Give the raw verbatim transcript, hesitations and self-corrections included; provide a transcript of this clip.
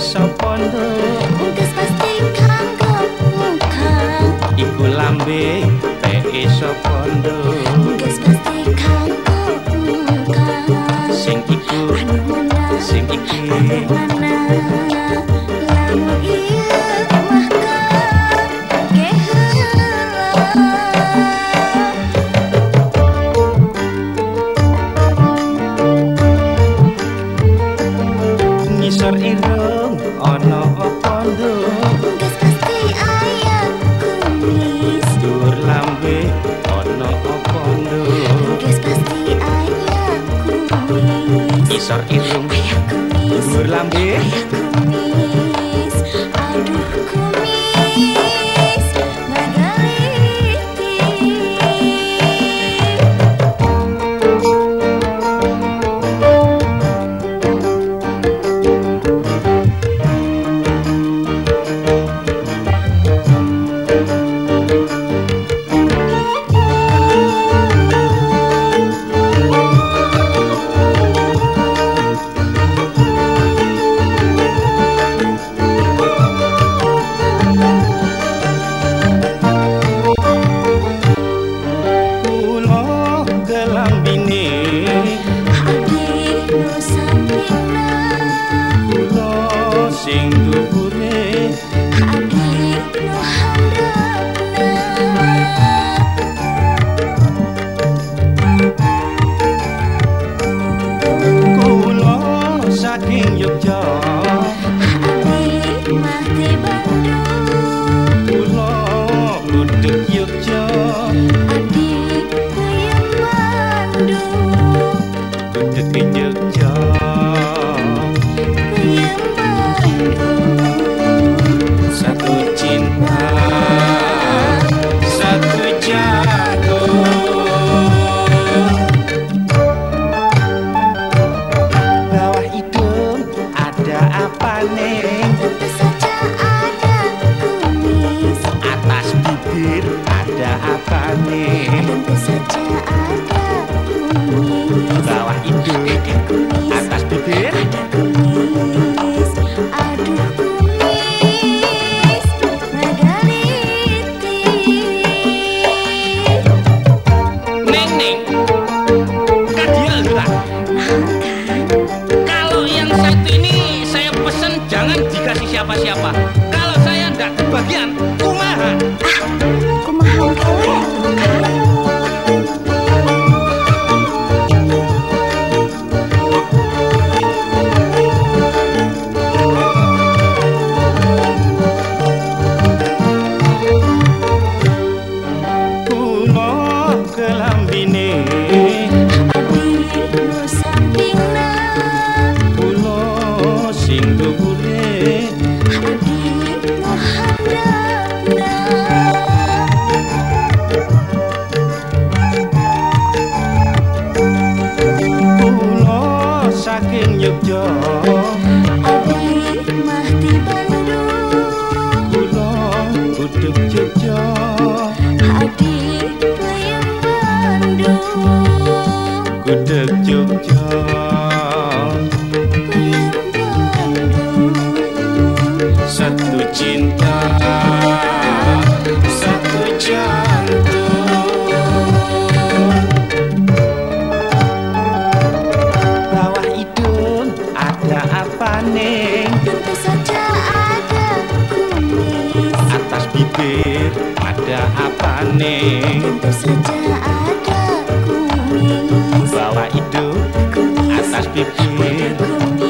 sapa nduk Gas pasti kanggo muka iku lambe peke sapa nduk Gas pasti kanggo muka sing iku anu mana sing iki anu mana lamun iya mah ngisor irung ana apa nduk gas pasti aya kumis dur lambe ana apa nduk gas pasti aya kumis ngisor irung aya kumis dur lambe aya kumis aduh kumis ngagaliti sing dhuwure adik nu handapna kula saking Yogya adik mah te Bandung kula gudeg Yogya adik kuyang Bandung gudeg Yogya satu cinta satu jantung bawah hidung ada apa neng tentu saja ada kumis atas bibir ada apa neng tentu saja ada kumis bawah hidung ada kumis atas bibir ada kumis aduh kumis ngagaliti neng neng kadiel kita kalau yang satu ini saya pesan jangan dikasih siapa-siapa kalau saya nggak kebagian kumaha ah kumaha gawe atuh Kang saking Yogya adik mah di Bandung kula gudeg Yogya adik kuyang Bandung gudeg Yogya kuyang Bandung satu cinta satu jantung bawah hidung ada apa neng tentu saja ada kumis atas bibir ada apa neng tentu saja ada kumis bawah hidung kumis atas bibir kumis